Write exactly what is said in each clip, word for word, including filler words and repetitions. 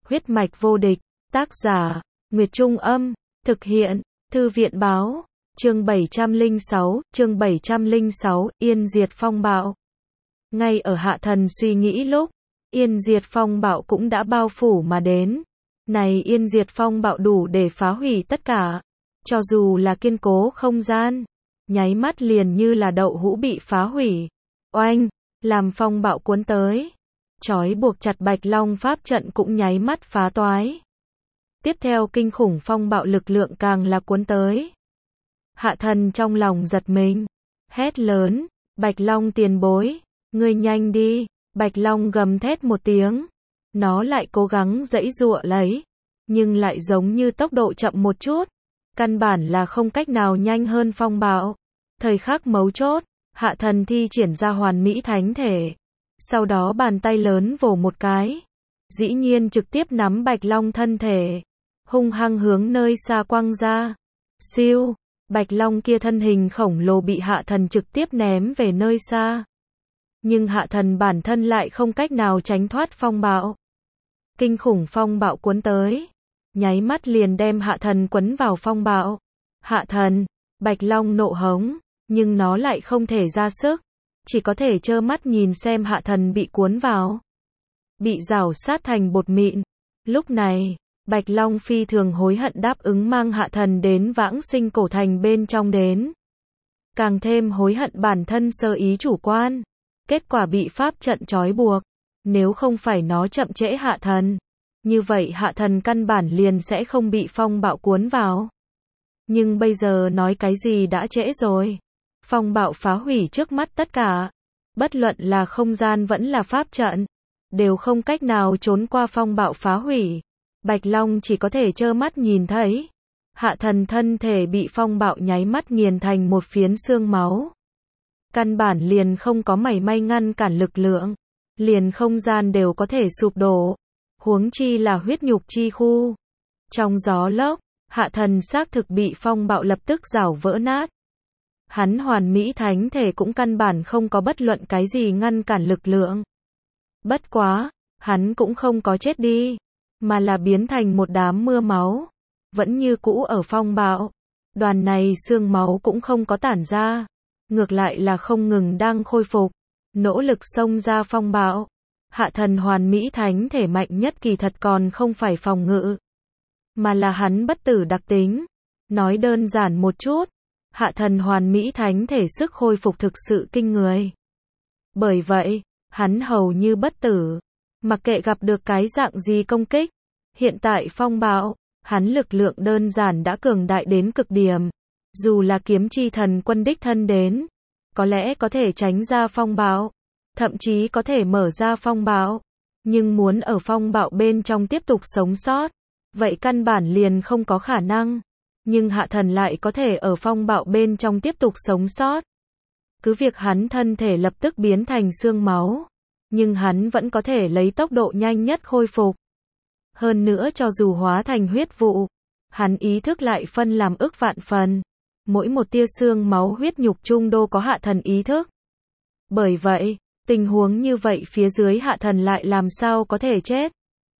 Huyết mạch vô địch, tác giả, Nguyệt Trung Âm, thực hiện, Thư viện Báo, chương bảy trăm lẻ sáu, chương bảy trăm lẻ sáu, Yên Diệt Phong Bạo. Ngay ở Hạ Thần suy nghĩ lúc, Yên Diệt Phong Bạo cũng đã bao phủ mà đến. Này Yên Diệt Phong Bạo đủ để phá hủy tất cả, cho dù là kiên cố không gian, nháy mắt liền như là đậu hũ bị phá hủy. Oanh, làm phong bạo cuốn tới, trói buộc chặt Bạch Long pháp trận cũng nháy mắt phá toái. Tiếp theo kinh khủng phong bạo lực lượng càng là cuốn tới. Hạ Thần trong lòng giật mình, hét lớn, Bạch Long tiền bối, ngươi nhanh đi. Bạch Long gầm thét một tiếng, nó lại cố gắng giãy giụa lấy, nhưng lại giống như tốc độ chậm một chút, căn bản là không cách nào nhanh hơn phong bạo. Thời khắc mấu chốt, Hạ Thần thi triển ra hoàn mỹ thánh thể, sau đó bàn tay lớn vồ một cái, dĩ nhiên trực tiếp nắm Bạch Long thân thể, hung hăng hướng nơi xa quăng ra. Siêu, Bạch Long kia thân hình khổng lồ bị Hạ Thần trực tiếp ném về nơi xa. Nhưng Hạ Thần bản thân lại không cách nào tránh thoát phong bạo. Kinh khủng phong bạo cuốn tới, nháy mắt liền đem Hạ Thần quấn vào phong bạo. Hạ Thần, Bạch Long nộ hống, nhưng nó lại không thể ra sức, chỉ có thể trơ mắt nhìn xem Hạ Thần bị cuốn vào, bị rào sát thành bột mịn. Lúc này, Bạch Long phi thường hối hận đáp ứng mang Hạ Thần đến Vãng Sinh Cổ Thành bên trong đến. Càng thêm hối hận bản thân sơ ý chủ quan, kết quả bị pháp trận trói buộc. Nếu không phải nó chậm trễ Hạ Thần, như vậy Hạ Thần căn bản liền sẽ không bị phong bạo cuốn vào. Nhưng bây giờ nói cái gì đã trễ rồi. Phong bạo phá hủy trước mắt tất cả, bất luận là không gian vẫn là pháp trận, đều không cách nào trốn qua phong bạo phá hủy. Bạch Long chỉ có thể trơ mắt nhìn thấy Hạ Thần thân thể bị phong bạo nháy mắt nghiền thành một phiến xương máu. Căn bản liền không có mảy may ngăn cản lực lượng, liền không gian đều có thể sụp đổ, huống chi là huyết nhục chi khu. Trong gió lốc, Hạ Thần xác thực bị phong bạo lập tức rào vỡ nát. Hắn hoàn mỹ thánh thể cũng căn bản không có bất luận cái gì ngăn cản lực lượng. Bất quá, hắn cũng không có chết đi, mà là biến thành một đám mưa máu, vẫn như cũ ở phong bạo. Đoàn này xương máu cũng không có tản ra, ngược lại là không ngừng đang khôi phục, nỗ lực xông ra phong bạo. Hạ Thần hoàn mỹ thánh thể mạnh nhất kỳ thật còn không phải phòng ngự, mà là hắn bất tử đặc tính. Nói đơn giản một chút, Hạ Thần hoàn mỹ thánh thể sức khôi phục thực sự kinh người. Bởi vậy, hắn hầu như bất tử, mặc kệ gặp được cái dạng gì công kích. Hiện tại phong bạo, hắn lực lượng đơn giản đã cường đại đến cực điểm. Dù là kiếm chi thần quân đích thân đến, có lẽ có thể tránh ra phong bạo, thậm chí có thể mở ra phong bạo. Nhưng muốn ở phong bạo bên trong tiếp tục sống sót, vậy căn bản liền không có khả năng. Nhưng Hạ Thần lại có thể ở phong bạo bên trong tiếp tục sống sót. Cứ việc hắn thân thể lập tức biến thành xương máu, nhưng hắn vẫn có thể lấy tốc độ nhanh nhất khôi phục. Hơn nữa cho dù hóa thành huyết vụ, hắn ý thức lại phân làm ức vạn phần. Mỗi một tia xương máu huyết nhục trung đô có Hạ Thần ý thức. Bởi vậy, tình huống như vậy phía dưới Hạ Thần lại làm sao có thể chết.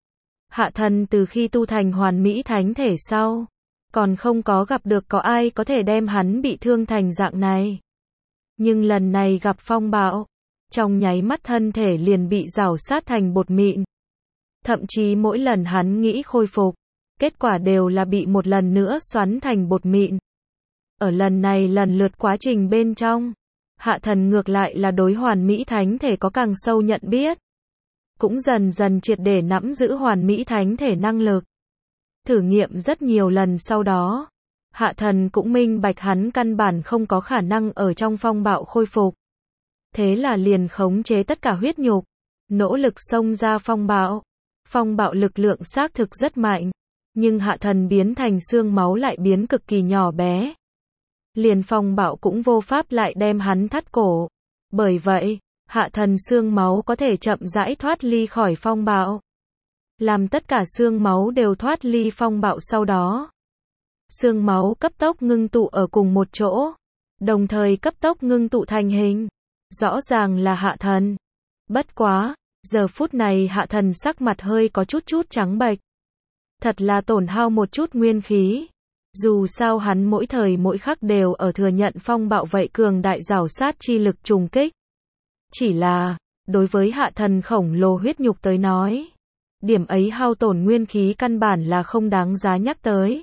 Hạ Thần từ khi tu thành hoàn mỹ thánh thể sau, còn không có gặp được có ai có thể đem hắn bị thương thành dạng này. Nhưng lần này gặp phong bạo, trong nháy mắt thân thể liền bị rào sát thành bột mịn. Thậm chí mỗi lần hắn nghĩ khôi phục, kết quả đều là bị một lần nữa xoắn thành bột mịn. Ở lần này lần lượt quá trình bên trong, Hạ Thần ngược lại là đối hoàn mỹ thánh thể có càng sâu nhận biết, cũng dần dần triệt để nắm giữ hoàn mỹ thánh thể năng lực. Thử nghiệm rất nhiều lần sau đó, Hạ Thần cũng minh bạch hắn căn bản không có khả năng ở trong phong bạo khôi phục. Thế là liền khống chế tất cả huyết nhục, nỗ lực xông ra phong bạo. Phong bạo lực lượng xác thực rất mạnh, nhưng Hạ Thần biến thành xương máu lại biến cực kỳ nhỏ bé. Liền phong bạo cũng vô pháp lại đem hắn thắt cổ. Bởi vậy, Hạ Thần xương máu có thể chậm rãi thoát ly khỏi phong bạo. Làm tất cả xương máu đều thoát ly phong bạo sau đó, xương máu cấp tốc ngưng tụ ở cùng một chỗ, đồng thời cấp tốc ngưng tụ thành hình. Rõ ràng là Hạ Thần. Bất quá, Giờ phút này Hạ Thần sắc mặt hơi có chút chút trắng bệch. Thật là tổn hao một chút nguyên khí. Dù sao hắn mỗi thời mỗi khắc đều ở thừa nhận phong bạo vậy cường đại rào sát chi lực trùng kích. Chỉ là, đối với Hạ Thần khổng lồ huyết nhục tới nói, điểm ấy hao tổn nguyên khí căn bản là không đáng giá nhắc tới.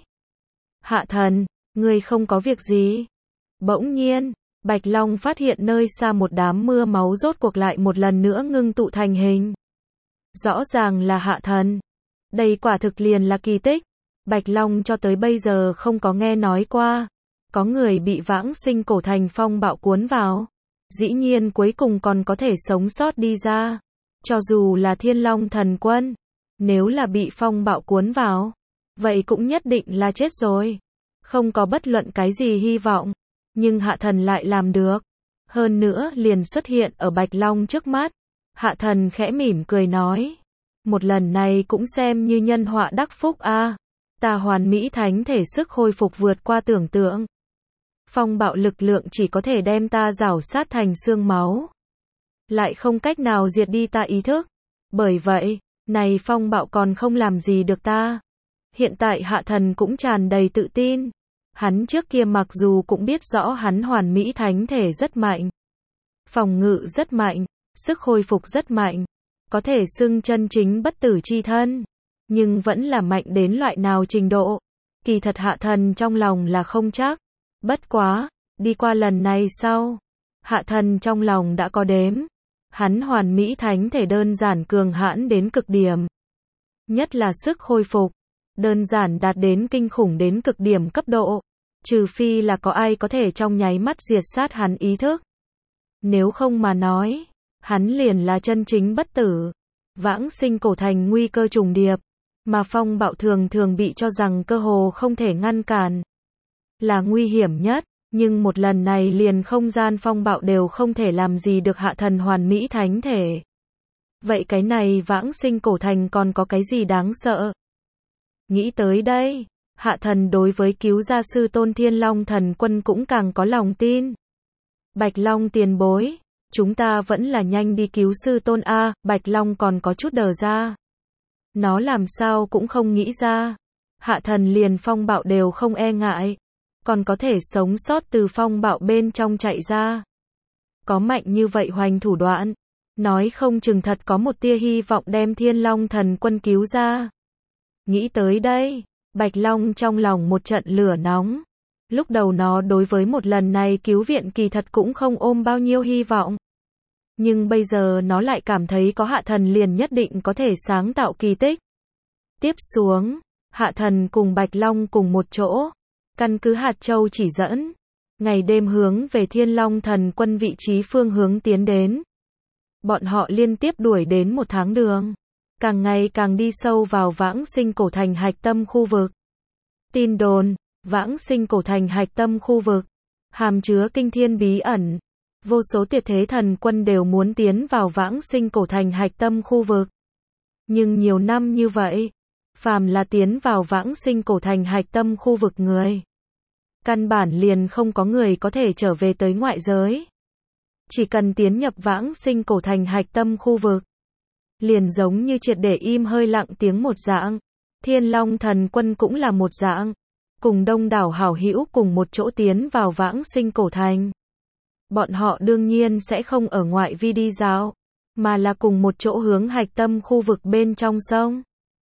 Hạ Thần, ngươi không có việc gì. Bỗng nhiên, Bạch Long phát hiện nơi xa một đám mưa máu rốt cuộc lại một lần nữa ngưng tụ thành hình. Rõ ràng là Hạ Thần. Đây quả thực liền là kỳ tích. Bạch Long cho tới bây giờ không có nghe nói qua. Có người bị vãng sinh cổ thành phong bạo cuốn vào. Dĩ nhiên cuối cùng còn có thể sống sót đi ra. Cho dù là Thiên Long thần quân. Nếu là bị phong bạo cuốn vào. Vậy cũng nhất định là chết rồi. Không có bất luận cái gì hy vọng. Nhưng Hạ Thần lại làm được. Hơn nữa liền xuất hiện ở Bạch Long trước mắt. Hạ Thần khẽ mỉm cười nói. Một lần này cũng xem như nhân họa đắc phúc a. À. Ta hoàn mỹ thánh thể sức hồi phục vượt qua tưởng tượng. Phong bạo lực lượng chỉ có thể đem ta rảo sát thành xương máu. Lại không cách nào diệt đi ta ý thức. Bởi vậy, này phong bạo còn không làm gì được ta. Hiện tại Hạ Thần cũng tràn đầy tự tin. Hắn trước kia mặc dù cũng biết rõ hắn hoàn mỹ thánh thể rất mạnh. Phòng ngự rất mạnh. Sức hồi phục rất mạnh. Có thể xưng chân chính bất tử chi thân. Nhưng vẫn là mạnh đến loại nào trình độ. Kỳ thật Hạ Thần trong lòng là không chắc. Bất quá, đi qua lần này sau. Hạ Thần trong lòng đã có đếm. Hắn hoàn mỹ thánh thể đơn giản cường hãn đến cực điểm. Nhất là sức hồi phục. Đơn giản đạt đến kinh khủng đến cực điểm cấp độ. Trừ phi là có ai có thể trong nháy mắt diệt sát hắn ý thức. Nếu không mà nói, hắn liền là chân chính bất tử. Vãng sinh cổ thành nguy cơ trùng điệp. Mà phong bạo thường thường bị cho rằng cơ hồ không thể ngăn cản. Là nguy hiểm nhất. Nhưng một lần này liền không gian phong bạo đều không thể làm gì được Hạ Thần hoàn mỹ thánh thể. Vậy cái này vãng sinh cổ thành còn có cái gì đáng sợ? Nghĩ tới đây, Hạ Thần đối với cứu gia sư tôn Thiên Long thần quân cũng càng có lòng tin. Bạch Long tiền bối, chúng ta vẫn là nhanh đi cứu sư tôn a. Bạch Long còn có chút đờ ra. Nó làm sao cũng không nghĩ ra. Hạ Thần liền phong bạo đều không e ngại. Còn có thể sống sót từ phong bạo bên trong chạy ra. Có mạnh như vậy hoành thủ đoạn. Nói không chừng thật có một tia hy vọng đem Thiên Long thần quân cứu ra. Nghĩ tới đây, Bạch Long trong lòng một trận lửa nóng. Lúc đầu nó đối với một lần này cứu viện kỳ thật cũng không ôm bao nhiêu hy vọng. Nhưng bây giờ nó lại cảm thấy có Hạ Thần liền nhất định có thể sáng tạo kỳ tích. Tiếp xuống, Hạ Thần cùng Bạch Long cùng một chỗ. Căn cứ hạt châu chỉ dẫn. Ngày đêm hướng về Thiên Long thần quân vị trí phương hướng tiến đến. Bọn họ liên tiếp đuổi đến một tháng đường. Càng ngày càng đi sâu vào vãng sinh cổ thành hạch tâm khu vực. Tin đồn, vãng sinh cổ thành hạch tâm khu vực. Hàm chứa kinh thiên bí ẩn. Vô số tuyệt thế thần quân đều muốn tiến vào vãng sinh cổ thành hạch tâm khu vực. Nhưng nhiều năm như vậy, phàm là tiến vào vãng sinh cổ thành hạch tâm khu vực người. Căn bản liền không có người có thể trở về tới ngoại giới. Chỉ cần tiến nhập vãng sinh cổ thành hạch tâm khu vực. Liền giống như triệt để im hơi lặng tiếng một dạng. Thiên Long thần quân cũng là một dạng. Cùng đông đảo hảo hữu cùng một chỗ tiến vào vãng sinh cổ thành. Bọn họ đương nhiên sẽ không ở ngoại vi đi dạo. Mà là cùng một chỗ hướng hạch tâm khu vực bên trong sông.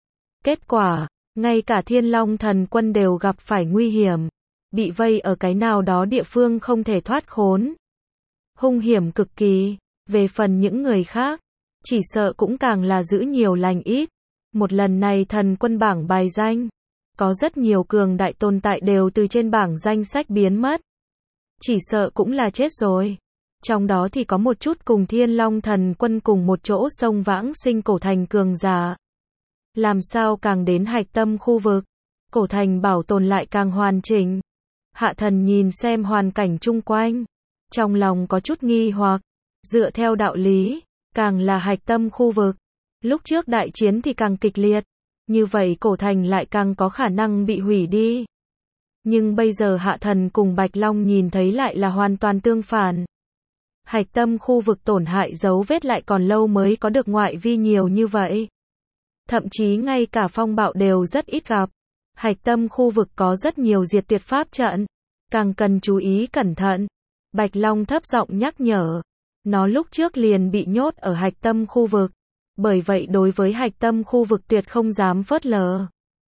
Kết quả, ngay cả Thiên Long thần quân đều gặp phải nguy hiểm. Bị vây ở cái nào đó địa phương không thể thoát khốn. Hung hiểm cực kỳ. Về phần những người khác, chỉ sợ cũng càng là giữ nhiều lành ít. Một lần này thần quân bảng bài danh. Có rất nhiều cường đại tồn tại đều từ trên bảng danh sách biến mất. Chỉ sợ cũng là chết rồi. Trong đó thì có một chút cùng Thiên Long thần quân cùng một chỗ sông vãng sinh cổ thành cường giả. Làm sao càng đến hạch tâm khu vực, cổ thành bảo tồn lại càng hoàn chỉnh. Hạ Thần nhìn xem hoàn cảnh chung quanh. Trong lòng có chút nghi hoặc. Dựa theo đạo lý, càng là hạch tâm khu vực. Lúc trước đại chiến thì càng kịch liệt. Như vậy cổ thành lại càng có khả năng bị hủy đi. Nhưng bây giờ Hạ Thần cùng Bạch Long nhìn thấy lại là hoàn toàn tương phản. Hạch tâm khu vực tổn hại dấu vết lại còn lâu mới có được ngoại vi nhiều như vậy. Thậm chí ngay cả phong bạo đều rất ít gặp. Hạch tâm khu vực có rất nhiều diệt tuyệt pháp trận. Càng cần chú ý cẩn thận. Bạch Long thấp giọng nhắc nhở. Nó lúc trước liền bị nhốt ở hạch tâm khu vực. Bởi vậy đối với hạch tâm khu vực tuyệt không dám phớt lờ.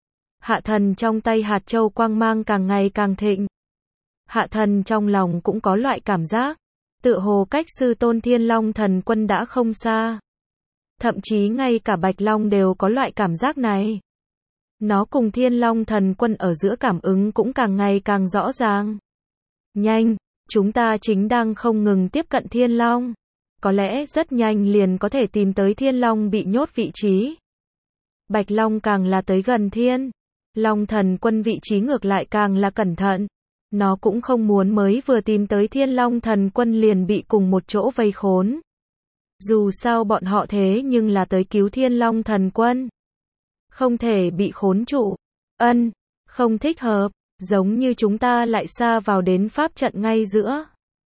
Hạ thần trong tay hạt châu quang mang càng ngày càng thịnh. Hạ thần trong lòng cũng có loại cảm giác. Tựa hồ cách sư tôn Thiên Long Thần Quân đã không xa. Thậm chí ngay cả Bạch Long đều có loại cảm giác này. Nó cùng Thiên Long Thần Quân ở giữa cảm ứng cũng càng ngày càng rõ ràng. Nhanh, chúng ta chính đang không ngừng tiếp cận Thiên Long. Có lẽ rất nhanh liền có thể tìm tới Thiên Long bị nhốt vị trí. Bạch Long càng là tới gần Thiên Long Thần Quân vị trí ngược lại càng là cẩn thận. Nó cũng không muốn mới vừa tìm tới Thiên Long Thần Quân liền bị cùng một chỗ vây khốn. Dù sao bọn họ thế nhưng là tới cứu Thiên Long Thần Quân. Không thể bị khốn trụ. Ân, không thích hợp, giống như chúng ta lại xa vào đến pháp trận ngay giữa.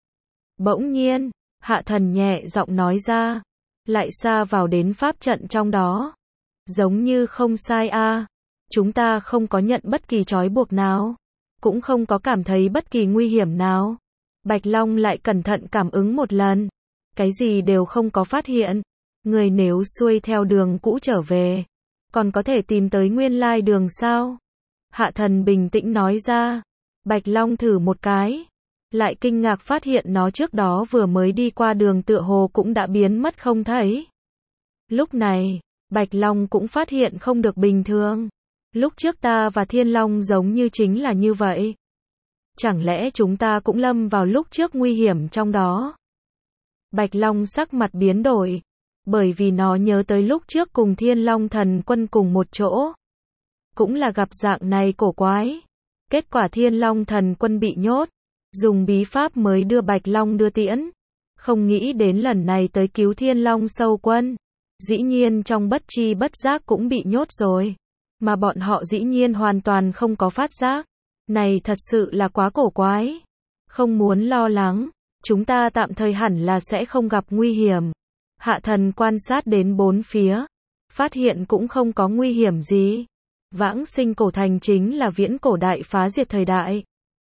Bỗng nhiên, Hạ thần nhẹ giọng nói ra. Lại xa vào đến pháp trận trong đó. Giống như không sai a. À. Chúng ta không có nhận bất kỳ trói buộc nào. Cũng không có cảm thấy bất kỳ nguy hiểm nào. Bạch Long lại cẩn thận cảm ứng một lần. Cái gì đều không có phát hiện. Người nếu xuôi theo đường cũ trở về. Còn có thể tìm tới nguyên lai đường sao? Hạ thần bình tĩnh nói ra. Bạch Long thử một cái. Lại kinh ngạc phát hiện nó trước đó vừa mới đi qua đường tựa hồ cũng đã biến mất không thấy. Lúc này, Bạch Long cũng phát hiện không được bình thường. Lúc trước ta và Thiên Long giống như chính là như vậy. Chẳng lẽ chúng ta cũng lâm vào lúc trước nguy hiểm trong đó? Bạch Long sắc mặt biến đổi. Bởi vì nó nhớ tới lúc trước cùng Thiên Long Thần Quân cùng một chỗ. Cũng là gặp dạng này cổ quái. Kết quả Thiên Long Thần Quân bị nhốt. Dùng bí pháp mới đưa Bạch Long đưa tiễn. Không nghĩ đến lần này tới cứu Thiên Long Sâu Quân. Dĩ nhiên trong bất chi bất giác cũng bị nhốt rồi. Mà bọn họ dĩ nhiên hoàn toàn không có phát giác. Này thật sự là quá cổ quái. Không muốn lo lắng. Chúng ta tạm thời hẳn là sẽ không gặp nguy hiểm. Hạ thần quan sát đến bốn phía. Phát hiện cũng không có nguy hiểm gì. Vãng sinh cổ thành chính là viễn cổ đại phá diệt thời đại.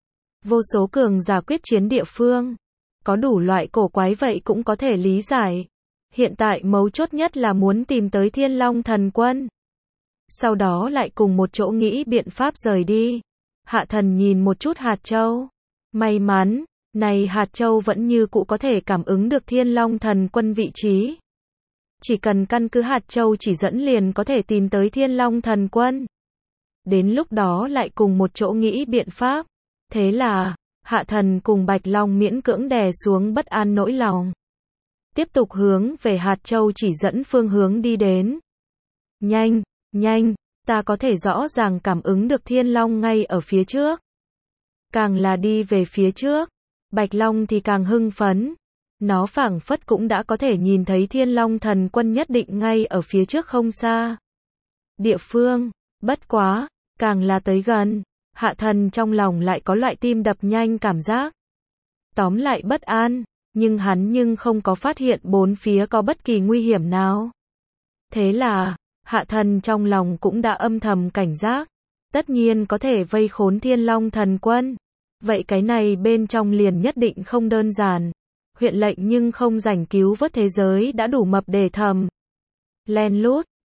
Vô số cường giả quyết chiến địa phương. Có đủ loại cổ quái vậy cũng có thể lý giải. Hiện tại mấu chốt nhất là muốn tìm tới Thiên Long Thần Quân. Sau đó lại cùng một chỗ nghĩ biện pháp rời đi. Hạ thần nhìn một chút hạt châu. May mắn, này hạt châu vẫn như cũ có thể cảm ứng được Thiên Long Thần Quân vị trí. Chỉ cần căn cứ hạt châu chỉ dẫn liền có thể tìm tới Thiên Long Thần Quân. Đến lúc đó lại cùng một chỗ nghĩ biện pháp. Thế là, Hạ thần cùng Bạch Long miễn cưỡng đè xuống bất an nỗi lòng. Tiếp tục hướng về hạt châu chỉ dẫn phương hướng đi đến. Nhanh, nhanh, ta có thể rõ ràng cảm ứng được Thiên Long ngay ở phía trước. Càng là đi về phía trước, Bạch Long thì càng hưng phấn. Nó phảng phất cũng đã có thể nhìn thấy Thiên Long Thần Quân nhất định ngay ở phía trước không xa. Địa phương, bất quá, càng là tới gần, Hạ thần trong lòng lại có loại tim đập nhanh cảm giác. Tóm lại bất an, nhưng hắn nhưng không có phát hiện bốn phía có bất kỳ nguy hiểm nào. Thế là, Hạ thần trong lòng cũng đã âm thầm cảnh giác. Tất nhiên có thể vây khốn Thiên Long Thần Quân. Vậy cái này bên trong liền nhất định không đơn giản. Huyện lệnh nhưng không rảnh cứu vớt thế giới đã đủ mập để thầm. Len lút,